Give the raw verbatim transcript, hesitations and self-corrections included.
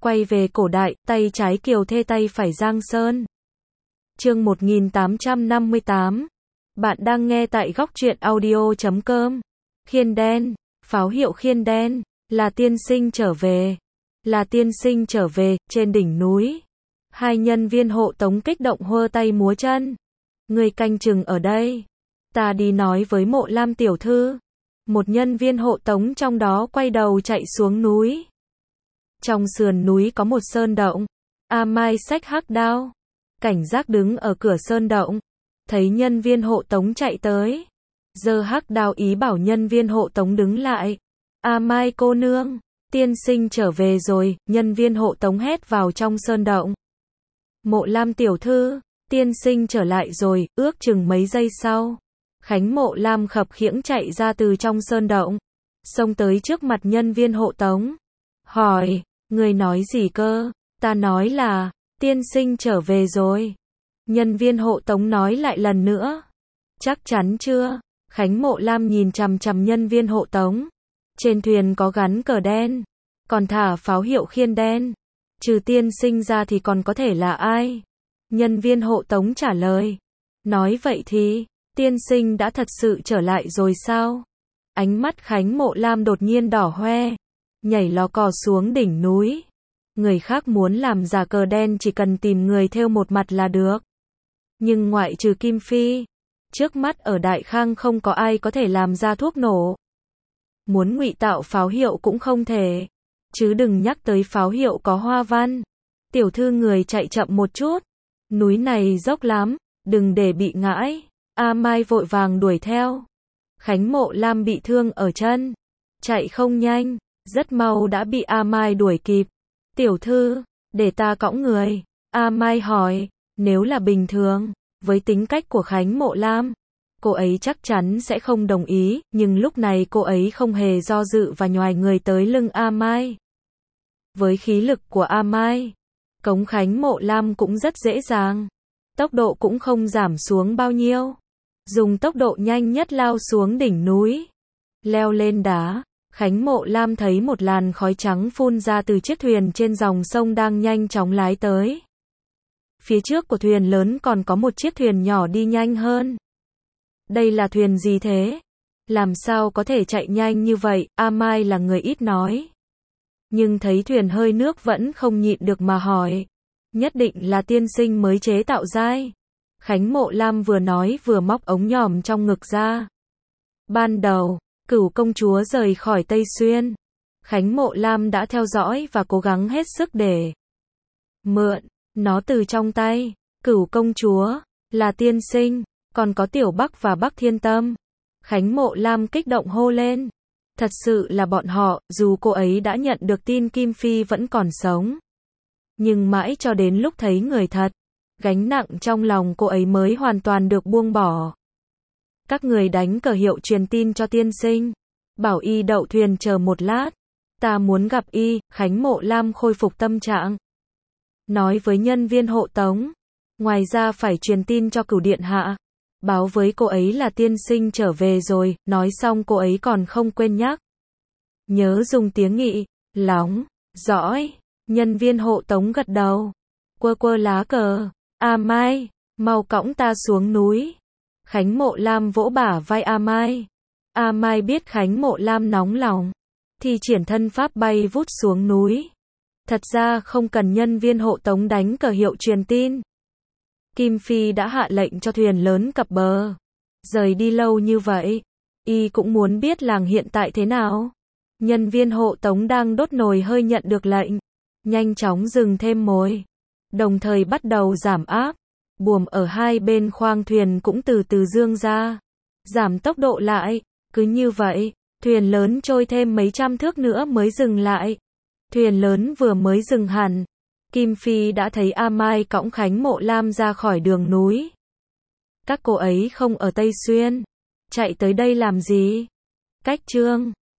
Quay về cổ đại, tay trái Kiều Thê tay phải Giang Sơn. Chương một nghìn tám trăm năm mươi tám. Bạn đang nghe tại góc truyện audio chấm com. Khiên đen, pháo hiệu khiên đen, là tiên sinh trở về. Là tiên sinh trở về, trên đỉnh núi. Hai nhân viên hộ tống kích động hơ tay múa chân. Người canh chừng ở đây. Ta đi nói với Mộ Lam tiểu thư. Một nhân viên hộ tống trong đó quay đầu chạy xuống núi. Trong sườn núi có một sơn động. A Mai xách hắc đao. Cảnh giác đứng ở cửa sơn động. Thấy nhân viên hộ tống chạy tới. Giơ hắc đao ý bảo nhân viên hộ tống đứng lại. A Mai cô nương, tiên sinh trở về rồi, nhân viên hộ tống hét vào trong sơn động. Mộ Lam tiểu thư, tiên sinh trở lại rồi, ước chừng mấy giây sau. Khánh Mộ Lam khập khiễng chạy ra từ trong sơn động. Xông tới trước mặt nhân viên hộ tống. Hỏi, người nói gì cơ? Ta nói là, tiên sinh trở về rồi. Nhân viên hộ tống nói lại lần nữa. Chắc chắn chưa? Khánh Mộ Lam nhìn chằm chằm nhân viên hộ tống. Trên thuyền có gắn cờ đen. Còn thả pháo hiệu khiên đen. Trừ tiên sinh ra thì còn có thể là ai? Nhân viên hộ tống trả lời. Nói vậy thì, tiên sinh đã thật sự trở lại rồi sao? Ánh mắt Khánh Mộ Lam đột nhiên đỏ hoe. Nhảy lò cò xuống đỉnh núi. Người khác muốn làm giả cờ đen chỉ cần tìm người thêu một mặt là được. Nhưng ngoại trừ Kim Phi, trước mắt ở Đại Khang không có ai có thể làm ra thuốc nổ. Muốn ngụy tạo pháo hiệu cũng không thể. Chứ đừng nhắc tới pháo hiệu có hoa văn. Tiểu thư người chạy chậm một chút. Núi này dốc lắm, đừng để bị ngãi. A Mai vội vàng đuổi theo. Khánh Mộ Lam bị thương ở chân. Chạy không nhanh, rất mau đã bị A Mai đuổi kịp. Tiểu thư, để ta cõng người. A Mai hỏi, nếu là bình thường, với tính cách của Khánh Mộ Lam, cô ấy chắc chắn sẽ không đồng ý, nhưng lúc này cô ấy không hề do dự và nhoài người tới lưng A Mai. Với khí lực của A Mai, cõng Khánh Mộ Lam cũng rất dễ dàng. Tốc độ cũng không giảm xuống bao nhiêu. Dùng tốc độ nhanh nhất lao xuống đỉnh núi. Leo lên đá, Khánh Mộ Lam thấy một làn khói trắng phun ra từ chiếc thuyền trên dòng sông đang nhanh chóng lái tới. Phía trước của thuyền lớn còn có một chiếc thuyền nhỏ đi nhanh hơn. Đây là thuyền gì thế? Làm sao có thể chạy nhanh như vậy? A Mai là người ít nói. Nhưng thấy thuyền hơi nước vẫn không nhịn được mà hỏi. Nhất định là tiên sinh mới chế tạo ra. Khánh Mộ Lam vừa nói vừa móc ống nhòm trong ngực ra. Ban đầu, Cửu công chúa rời khỏi Tây Xuyên. Khánh Mộ Lam đã theo dõi và cố gắng hết sức để mượn nó từ trong tay. Cửu công chúa, là tiên sinh, còn có Tiểu Bắc và Bắc Thiên Tâm. Khánh Mộ Lam kích động hô lên. Thật sự là bọn họ, dù cô ấy đã nhận được tin Kim Phi vẫn còn sống. Nhưng mãi cho đến lúc thấy người thật, gánh nặng trong lòng cô ấy mới hoàn toàn được buông bỏ. Các người đánh cờ hiệu truyền tin cho tiên sinh. Bảo y đậu thuyền chờ một lát. Ta muốn gặp y. Khánh Mộ Lam khôi phục tâm trạng. Nói với nhân viên hộ tống. Ngoài ra phải truyền tin cho Cửu điện hạ. Báo với cô ấy là tiên sinh trở về rồi. Nói xong cô ấy còn không quên nhắc. Nhớ dùng tiếng nghị. Lóng. Dõi. Nhân viên hộ tống gật đầu. Quơ quơ lá cờ. A Mai, mau cõng ta xuống núi. Khánh Mộ Lam vỗ bả vai A Mai. A Mai biết Khánh Mộ Lam nóng lòng. Thì triển thân pháp bay vút xuống núi. Thật ra không cần nhân viên hộ tống đánh cờ hiệu truyền tin. Kim Phi đã hạ lệnh cho thuyền lớn cập bờ. Rời đi lâu như vậy. Y cũng muốn biết làng hiện tại thế nào. Nhân viên hộ tống đang đốt nồi hơi nhận được lệnh. Nhanh chóng dừng thêm mồi. Đồng thời bắt đầu giảm áp. Buồm ở hai bên khoang thuyền cũng từ từ dương ra. Giảm tốc độ lại. Cứ như vậy, thuyền lớn trôi thêm mấy trăm thước nữa mới dừng lại. Thuyền lớn vừa mới dừng hẳn. Kim Phi đã thấy A Mai cõng Khánh Mộ Lam ra khỏi đường núi. Các cô ấy không ở Tây Xuyên. Chạy tới đây làm gì? Cách chương